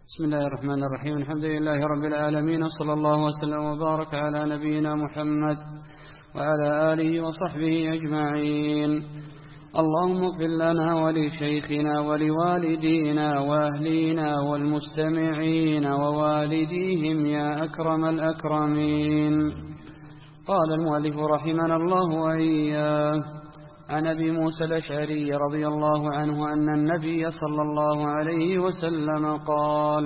بسم الله الرحمن الرحيم. الحمد لله رب العالمين، صلى الله وسلم وبارك على نبينا محمد وعلى آله وصحبه أجمعين. اللهم اغفر لنا ولشيخنا ولوالدينا وأهلينا والمستمعين ووالديهم يا أكرم الأكرمين. قال المؤلف رحمنا الله وإياه: عن أبي موسى الأشعري رضي الله عنه أن النبي صلى الله عليه وسلم قال: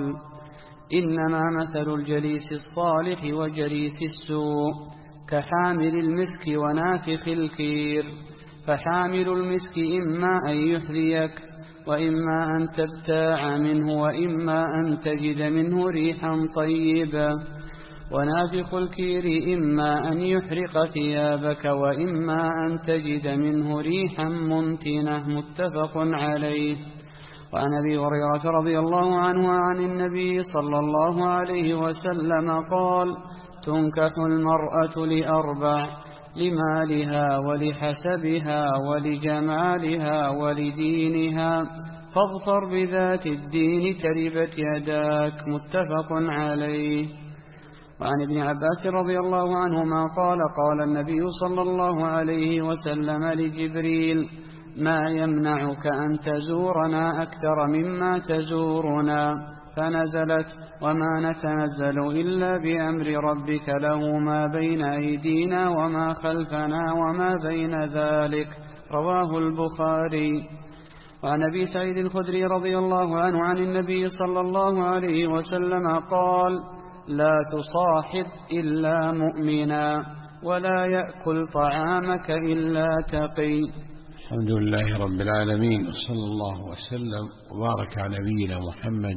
إنما مثل الجليس الصالح وجليس السوء كحامل المسك ونافخ الكير، فحامل المسك إما أن يحذيك وإما أن تبتاع منه وإما أن تجد منه ريحا طيبة، ونافخ الكير إما أن يحرق ثيابك وإما أن تجد منه ريحا منتنة. متفق عليه. وعن أبي هريرة رضي الله عنه عن النبي صلى الله عليه وسلم قال: تنكح المرأة لأربع: لمالها ولحسبها ولجمالها ولدينها، فاظفر بذات الدين تربت يداك. متفق عليه. وعن ابن عباس رضي الله عنهما قال: قال النبي صلى الله عليه وسلم لجبريل: ما يمنعك أن تزورنا أكثر مما تزورنا؟ فنزلت: وما نتنزل إلا بأمر ربك له ما بين أيدينا وما خلفنا وما بين ذلك. رواه البخاري. وعن أبي سعيد الخدري رضي الله عنه عن النبي صلى الله عليه وسلم قال: لا تصاحب إلا مؤمنا، ولا يأكل طعامك إلا تقي. الحمد لله رب العالمين، وصلى الله وسلم وبارك على نبينا محمد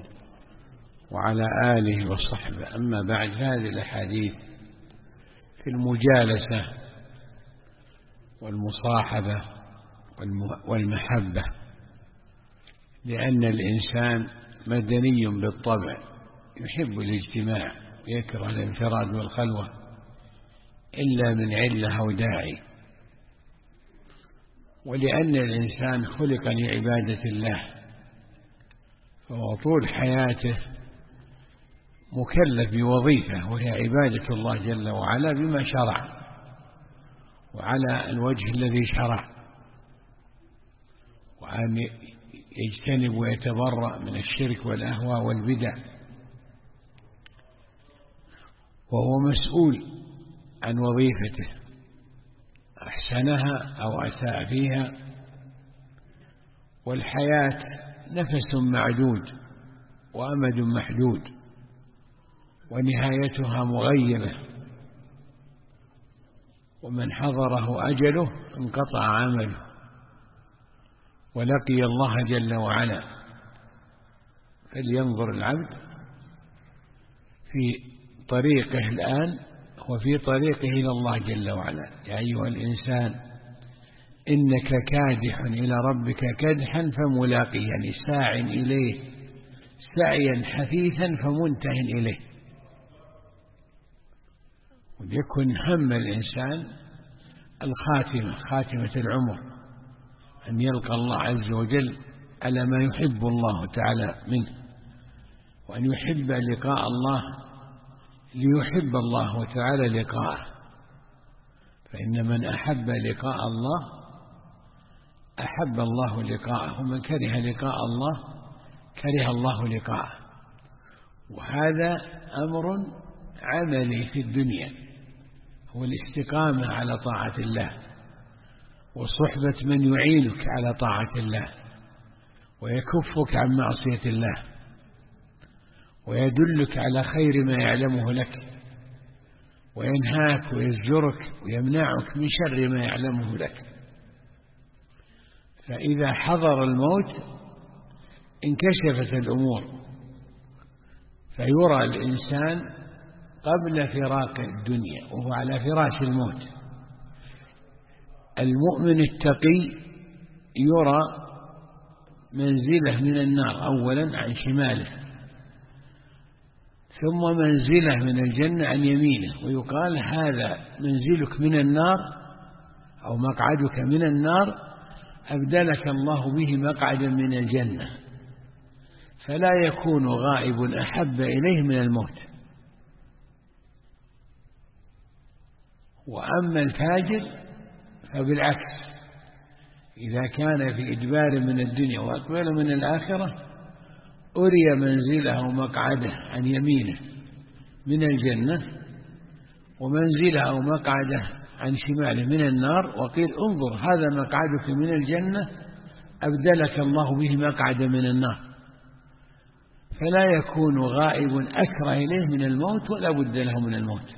وعلى آله وصحبه. أما بعد، هذه الأحاديث في المجالسة والمصاحبة والمحبة، لأن الإنسان مدني بالطبع، يحب الاجتماع ويكره الانفراد والخلوة إلا من علة أو داعي، ولأن الإنسان خلق لعبادة الله، فهو طول حياته مكلف بوظيفة وهي عبادة الله جل وعلا بما شرع وعلى الوجه الذي شرع، وأن يجتنب ويتبرأ من الشرك والأهواء والبدع، وهو مسؤول عن وظيفته، أحسنها أو أساء فيها. والحياة نفس معدود وأمد محدود، ونهايتها مغيبة، ومن حضره أجله انقطع عمله ولقي الله جل وعلا. فلينظر العبد في طريقه الآن وفي طريقه إلى الله جل وعلا. يا أيها الإنسان إنك كادح إلى ربك كدحا فملاقيه، يعني ساع إليه سعيا حثيثا فمنته إليه. وليكن هم الإنسان الخاتمة، خاتمة العمر، أن يلقى الله عز وجل على ما يحب الله تعالى منه، وأن يحب لقاء الله ليحب الله تعالى لقاءه. فإن من أحب لقاء الله أحب الله لقاءه، ومن كره لقاء الله كره الله لقاءه. وهذا أمر عملي في الدنيا، هو الاستقامة على طاعة الله، وصحبة من يعينك على طاعة الله ويكفك عن معصية الله، ويدلك على خير ما يعلمه لك، وينهاك ويزجرك ويمنعك من شر ما يعلمه لك. فإذا حضر الموت انكشفت الأمور، فيرى الإنسان قبل فراق الدنيا وهو على فراش الموت. المؤمن التقي يرى منزله من النار أولا عن شماله، ثم منزله من الجنة عن يمينه، ويقال: هذا منزلك من النار أو مقعدك من النار، أبدلك الله به مقعدا من الجنة. فلا يكون غائب أحب إليه من الموت. وأما الفاجر فبالعكس، إذا كان في إدبار من الدنيا وأقبل من الآخرة أري منزله ومقعده عن يمينه من الجنة، ومنزله ومقعده عن شماله من النار، وقيل انظر هذا مقعدك من الجنة أبدلك الله به مقعدا من النار. فلا يكون غائب أكره إليه من الموت ولا بد له من الموت.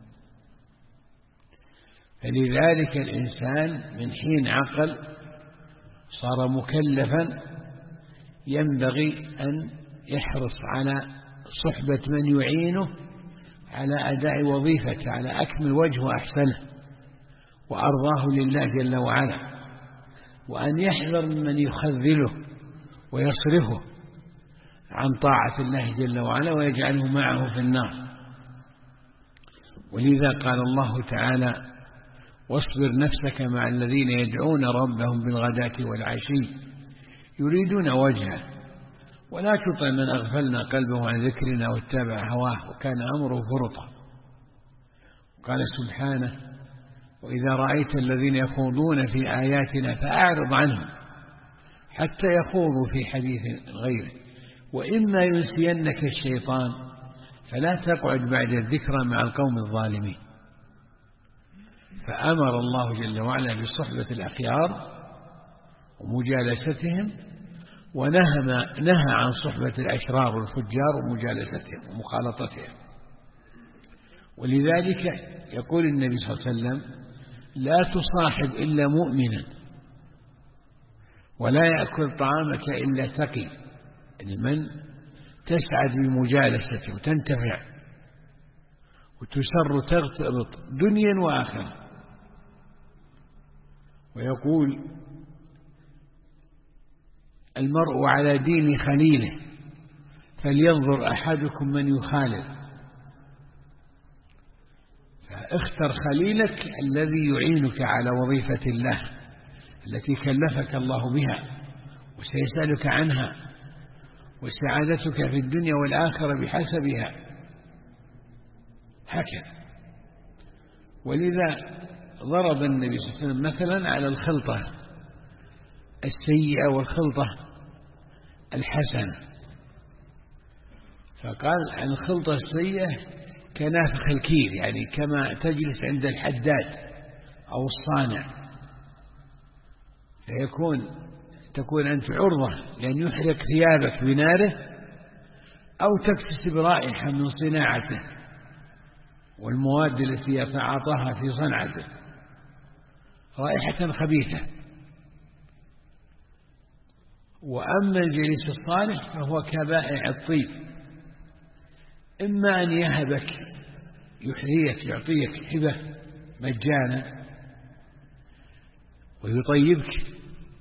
فلذلك الإنسان من حين عقل صار مكلفا ينبغي أن يحرص على صحبة من يعينه على أداء وظيفته على أكمل وجه وأحسنه وأرضاه لله جل وعلا، وأن يحذر ممن يخذله ويصرفه عن طاعة الله جل وعلا ويجعله معه في النار. ولذا قال الله تعالى: واصبر نفسك مع الذين يدعون ربهم بالغداة والعشي يريدون وجهه ولا تطع من أغفلنا قلبه عن ذكرنا واتبع هواه وكان أمره فرطا. قال سبحانه: وإذا رأيت الذين يخوضون في آياتنا فأعرض عنهم حتى يخوضوا في حديث غيره وإما ينسينك الشيطان فلا تقعد بعد الذكرى مع القوم الظالمين. فأمر الله جل وعلا بصحبة الأخيار ومجالستهم، ونهى عن صحبة الأشرار والفجار ومجالستهم ومخالطتهم. ولذلك يقول النبي صلى الله عليه وسلم: لا تصاحب إلا مؤمنا ولا يأكل طعامك إلا تقي، يعني من تسعد بمجالسته وتنتفع وتسر تغتبط دنيا وآخرة. ويقول: المرء على دين خليله فلينظر أحدكم من يخالف. فاختر خليلك الذي يعينك على وظيفة الله التي كلفك الله بها وسيسألك عنها، وسعادتك في الدنيا والآخرة بحسبها، هكذا. ولذا ضرب النبي صلى الله عليه وسلم مثلا على الخلطة السيئة والخلطة الحسنة، فقال عن الخلطة السيئة كنافخ الكير، يعني كما تجلس عند الحداد أو الصانع تكون أنت عرضة لأن يحرق ثيابك بناره أو تكتسب رائحة من صناعته والمواد التي يتعاطاها في صنعته، رائحة خبيثة. وأما الجليس الصالح فهو كبائع الطيب، إما أن يهبك يحييك يعطيك هبة مجانا ويطيبك،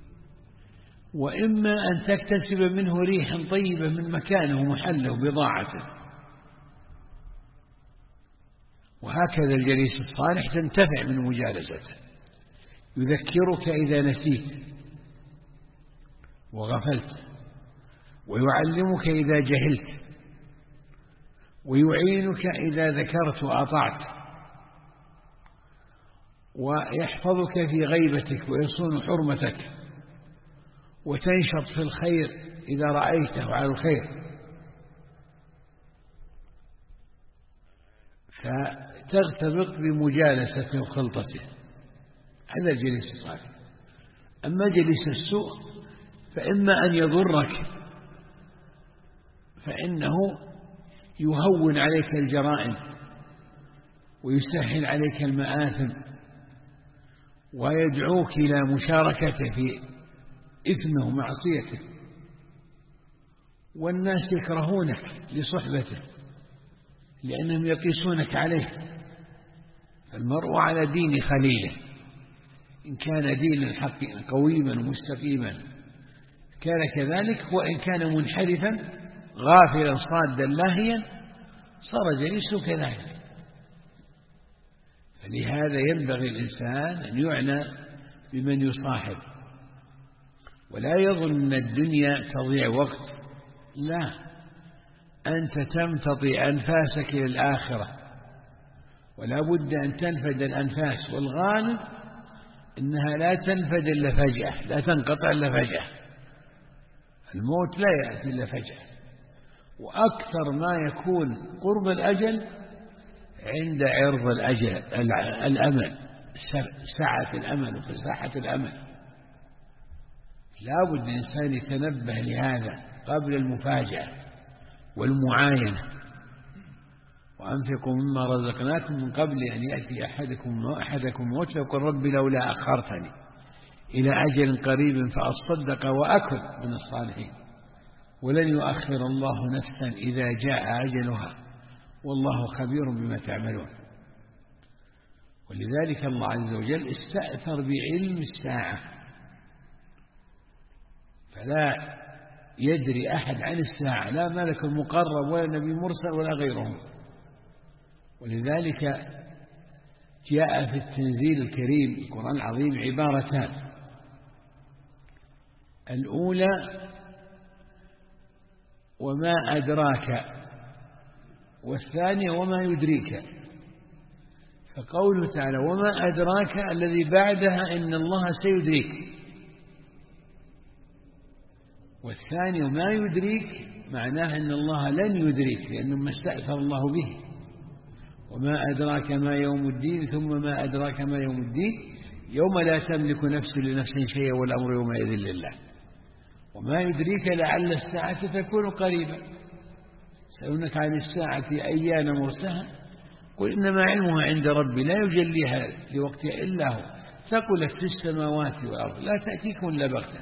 وإما أن تكتسب منه ريحا طيبة من مكانه محله بضاعته. وهكذا الجليس الصالح تنتفع من مجالسته، يذكرك إذا نسيت وغفلت، ويعلمك إذا جهلت، ويعينك إذا ذكرت وأطعت، ويحفظك في غيبتك ويصون حرمتك، وتنشط في الخير إذا رأيته على الخير، فتغتبط بمجالسته وخلطته. هذا الجليس الصالح. أما جليس السوء فإما أن يضرك، فإنه يهون عليك الجرائم ويسهل عليك المآثم ويدعوك إلى مشاركته في إثمه ومعصيته، والناس يكرهونك لصحبته لأنهم يقيسونك عليه. فالمرء على دين خليله، إن كان دين الحق قويما ومستقيما كان كذلك، وإن كان منحرفا غافلا صادا لاهيا صار جليسه كذلك. فلهذا ينبغي الإنسان أن يعنى بمن يصاحب، ولا يظن أن الدنيا تضيع وقت، لا، أنت تمتطي أنفاسك إلى الآخرة، ولا بد أن تنفد الأنفاس، والغالب إنها لا تنفد إلا فجأة، لا تنقطع إلا فجأة. الموت لا يأتي إلا فجأة، وأكثر ما يكون قرب الأجل عند عرض الأجل، الأمل، سعة الأمل وفساحة الأمل. لا بد الإنسان يتنبه لهذا قبل المفاجأة والمعاينة. وأنفقوا مما رزقناكم من قبل أن يأتي أحدكم موت فيقول رب لولا أخرتني إلى أجل قريب فأصدق وأكن من الصالحين ولن يؤخر الله نفسا إذا جاء أجلها والله خبير بما تعملون. ولذلك الله عز وجل استأثر بعلم الساعة، فلا يدري أحد عن الساعة، لا ملك مقرب ولا نبي مرسل ولا غيرهم. ولذلك جاء في التنزيل الكريم القرآن العظيم عبارتان: الأولى وما أدراك، والثانية وما يدريك. فقوله تعالى وما أدراك الذي بعدها إن الله سيدريك، والثاني وما يدريك معناه أن الله لن يدريك، لأنه ما استأثر الله به. وما أدراك ما يوم الدين، ثم ما أدراك ما يوم الدين، يوم لا تملك نفس لنفس شيئا والأمر يومئذ لله. وما يدريك لعل الساعة تكون قريبا، يسألونك عن الساعة أيان مرساها قل إنما علمها عند ربي لا يجليها لوقتها إلا هو ثقلت في السماوات والأرض لا تأتيكم إلا بغتة.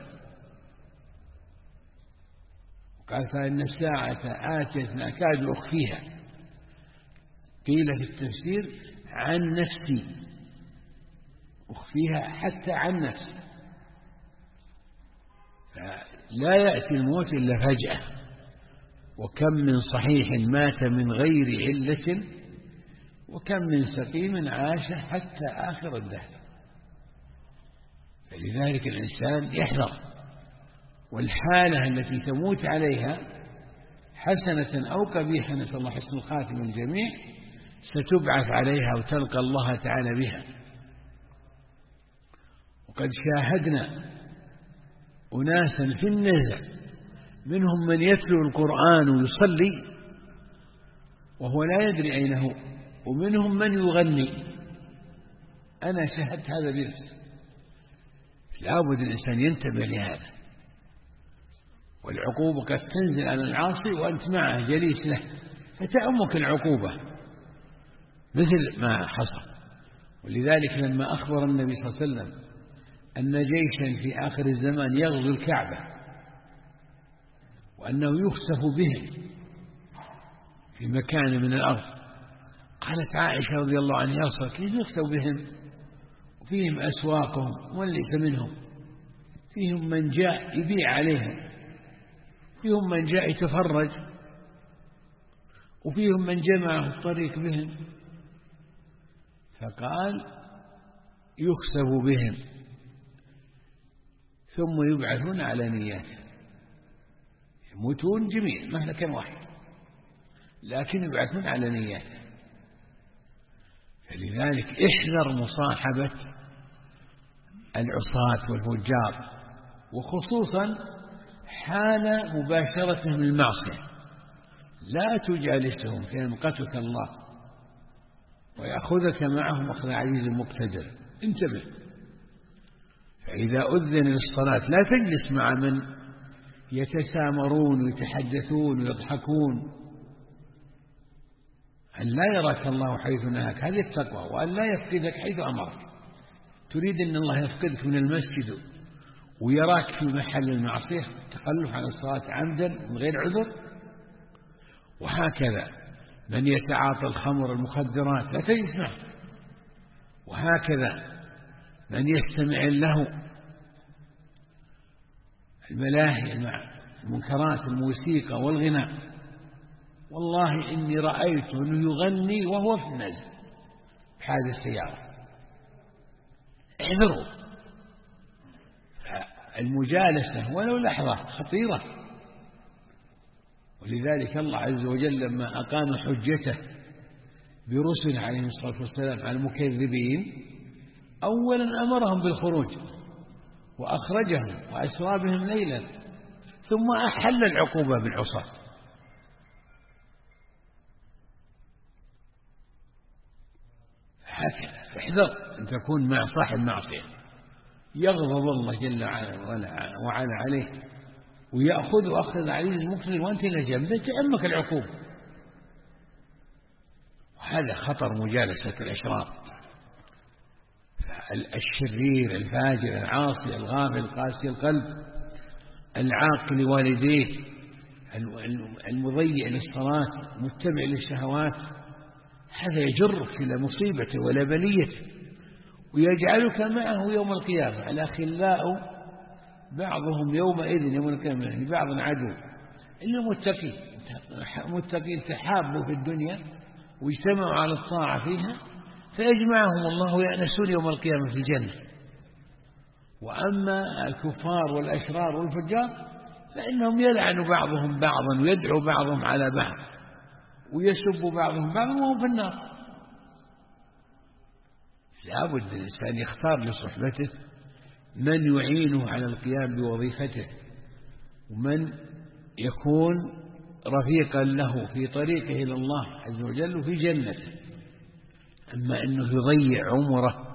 قال فإن الساعة آتية أكاد أخفيها، قيل في التفسير عن نفسي، أخفيها حتى عن نفسي. فلا يأتي الموت إلا فجأة، وكم من صحيح مات من غير علة، وكم من سقيم عاش حتى آخر الدهر. فلذلك الإنسان يحذر، والحالة التي تموت عليها حسنة أو قبيحة، نسأل الله حسن الخاتم الجميع، ستبعث عليها وتلقى الله تعالى بها. وقد شاهدنا أناسا في النزع منهم من يتلو القرآن ويصلي وهو لا يدري أين هو، ومنهم من يغني. أنا شاهدت هذا بنفسي. لابد الإنسان ينتبه لهذا، والعقوبة قد تنزل على العاصي وأنت معه جليس له، فتأمك العقوبة مثل ما حصل. ولذلك لما أخبر النبي صلى الله عليه وسلم أن جيشا في آخر الزمان يغزو الكعبة وأنه يخسف بهم في مكان من الأرض، قالت عائشة رضي الله عنها يا رسول الله كيف يخسف بهم وفيهم أسواقهم وليس منهم، فيهم من جاء يبيع عليهم، فيهم من جاء يتفرج، وفيهم من جمعه الطريق بهم. فقال يخسف بهم ثم يبعثون على نياته، يموتون جميع مهلكا واحد لكن يبعثون على نياته. فلذلك احذر مصاحبة العصاة والفجار، وخصوصا حال مباشرتهم المعصية، لا تجالسهم فينقتك الله ويأخذك معهم أخذ عزيز مقتدر. انتبه، فإذا أذن للصلاة لا تجلس مع من يتسامرون ويتحدثون ويضحكون، أن لا يراك الله حيث نهاك، هذه التقوى، وأن لا يفقدك حيث أمرك. تريد أن الله يفقدك من المسجد ويراك في محل المعصية، تخلف عن الصلاة عمدا من غير عذر. وهكذا من يتعاطى الخمر المخدرات لا تجلس معه، وهكذا من يستمع له الملاهي المنكرات الموسيقى والغناء. والله إني رأيت أنه يغني وهو في النزل بحادث السيارة. احذروا، المجالسة ولو لحظة خطيرة. ولذلك الله عز وجل لما أقام حجته برسل عليهم الصلاة والسلام على المكذبين أولا أمرهم بالخروج وأخرجهم وأسرى بهم ليلا ثم أحل العقوبة بالعصاة. هكذا احذر أن تكون مع صاحب معصية يغضب الله جل وعلا عليه ويأخذ أخذ عزيز المقتدر وأنت إلى جنبه تعمك العقوبة. وهذا خطر مجالسة الأشرار، الشرير الفاجر العاصي الغافل القاسي القلب العاق لوالديه المضيع للصلاة المتبع للشهوات، هذا يجرك إلى مصيبته ولا بليته ويجعلك معه يوم القيامة. الأخلاء بعضهم يومئذ يوم القيامة لبعض عدو إلا المتقين تحابوا في الدنيا واجتمعوا على الطاعة فيها فيجمعهم الله ويأنسون يوم القيامة في الجنة. وأما الكفار والأشرار والفجار فإنهم يلعن بعضهم بعضا ويدعو بعضهم على بعض ويسب بعضهم بعضا وهم في النار. لابد الإنسان يختار لصحبته من يعينه على القيام بوظيفته ومن يكون رفيقا له في طريقه إلى الله عز وجل في جنته. أما أنه يضيع عمره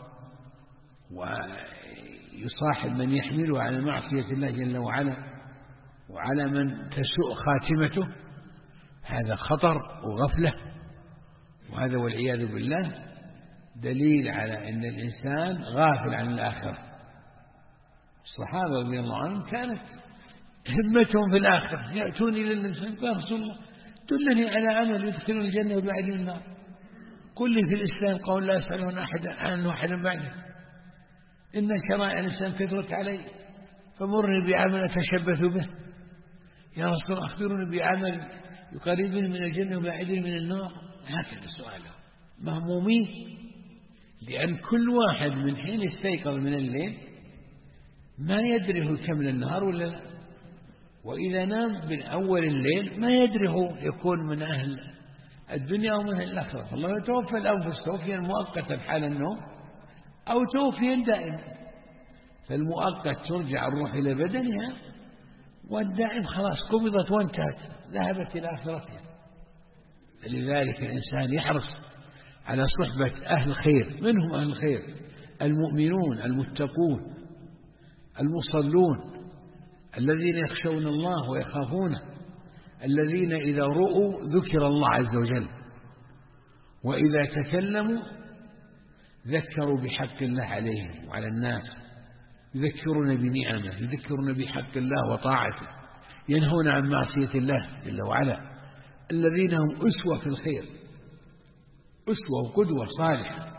ويصاحب من يحمله على معصية الله جل وعلا وعلى من تسوء خاتمته، هذا خطر وغفلة، وهذا والعياذ بالله دليل على أن الإنسان غافل عن الآخرة. الصحابة رضي الله عنهم كانت همتهم في الآخرة، يأتون إلى الإنسان قال رسول الله دلني على عمل يدخل الجنة ويبعدني النار، قل لي في الإسلام قول لا أسألون عنه أحدا بعده، إن شرائع الإسلام كثرت علي فمرني بعمل أتشبث به. يا رسول الله أخبرني بعمل يقربني من الجنة ويبعدني من النار. هكذا سؤاله مهمومين، لأن كل واحد من حين استيقظ من الليل ما يدري هو كم النهار ولا لا، وإذا نام من أول الليل ما يدري هو يكون من أهل الدنيا ومن أهل الآخرة. الله يتوفى الأنفس توفيا مؤقتا حال النوم أو توفيا دائما، فالمؤقت ترجع الروح إلى بدنها والدائم خلاص قبضت وانتهت ذهبت إلى آخرتها. لذلك الإنسان يحرص على صحبة أهل الخير، منهم أهل الخير المؤمنون المتقون المصلون الذين يخشون الله ويخافونه، الذين إذا رؤوا ذكر الله عز وجل وإذا تكلموا ذكروا بحق الله عليهم وعلى الناس، يذكرون بنعمه، يذكرون بحق الله وطاعته، ينهون عن معصية الله جل وعلا، الذين هم أسوة في الخير، أسوة وقدوة صالحة.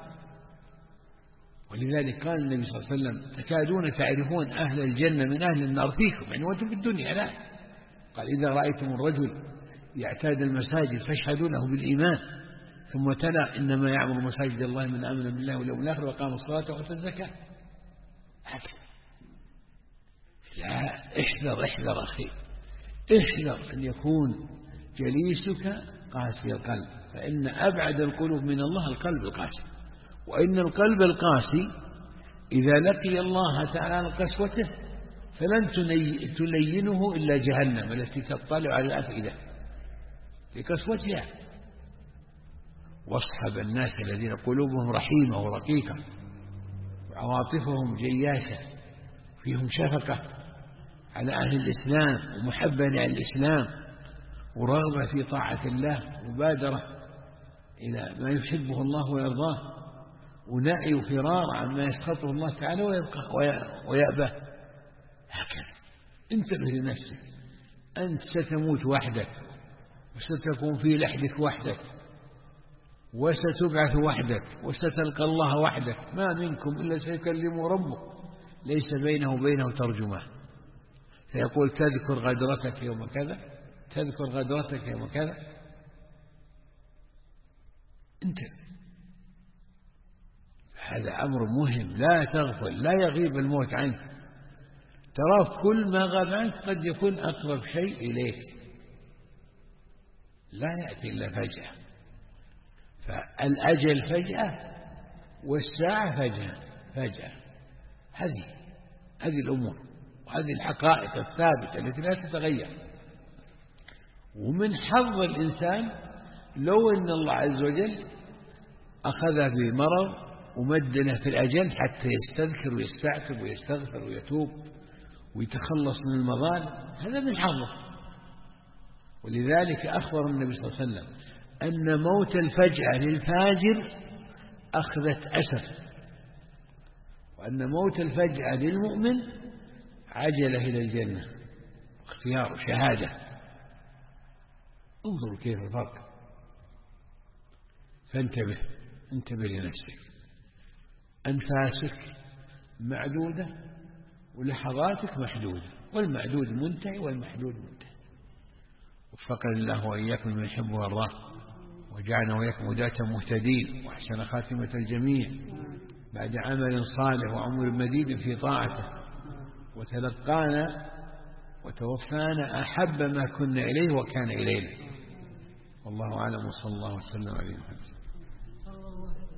ولذلك قال النبي صلى الله عليه وسلم تكادون تعرفون أهل الجنة من أهل النار فيكم، يعني وأنتم في الدنيا لا. قال إذا رأيتم الرجل يعتاد المساجد فاشهدوا له بالإيمان، ثم تلا إنما يعمر مساجد الله من آمن بالله واليوم الآخر وقام الصلاة وآتى الزكاة. هكذا لا، احذر أخي، احذر أن يكون جليسك قاسي القلب، فإن أبعد القلوب من الله القلب القاسي، وإن القلب القاسي إذا لقي الله تعالى قسوته فلن تلينه إلا جهنم التي تطلع على الأفئدة لقسوتها. واصحب الناس الذين قلوبهم رحيمة ورقيقة وعواطفهم جياشة، فيهم شفقة على أهل الإسلام ومحبة للإسلام ورغبة في طاعة الله، مبادرة إلى ما يحبه الله ويرضاه، ونعي وفرار عما يسخطه الله تعالى ويأباه. هكذا انتبه لنفسك، أنت ستموت وحدك وستكون في لحدك وحدك وستبعث وحدك وستلقى الله وحدك، ما منكم إلا سيكلمه ربه ليس بينه وبينه ترجمان، فيقول تذكر غدرتك يوم كذا، تذكر غدرتك يوم كذا. انتبه، هذا أمر مهم، لا تغفل، لا يغيب الموت عنك، تراه كل ما غاب عنك قد يكون أقرب شيء إليك، لا يأتي إلا فجأة، فالأجل فجأة والساعة فجأة. هذه الأمور وهذه الحقائق الثابتة التي لا تتغير. ومن حظ الإنسان لو أن الله عز وجل أخذ بمرض ومد له في الأجل حتى يستذكر ويستعتب ويستغفر ويتوب ويتخلص من المظالم، هذا من حظه. ولذلك أخبر النبي صلى الله عليه وسلم أن موت الفجأة للفاجر أخذت أسر، وأن موت الفجأة للمؤمن عجله إلى الجنة، اختيار شهادة. انظروا كيف الفرق. فانتبه لنفسك. أنفاسك معدودة ولحظاتك محدودة، والمعدود منتهي والمحدود منتهي. وفقنا الله وإياكم من يحب والله، وجعلنا وإياكم هداة مهتدين، وأحسن خاتمة الجميع بعد عمل صالح وعمر مديد في طاعته، وتلقانا وتوفانا أحب ما كنا إليه وكان إلينا. والله أعلم، وصلى الله وسلم على محمد.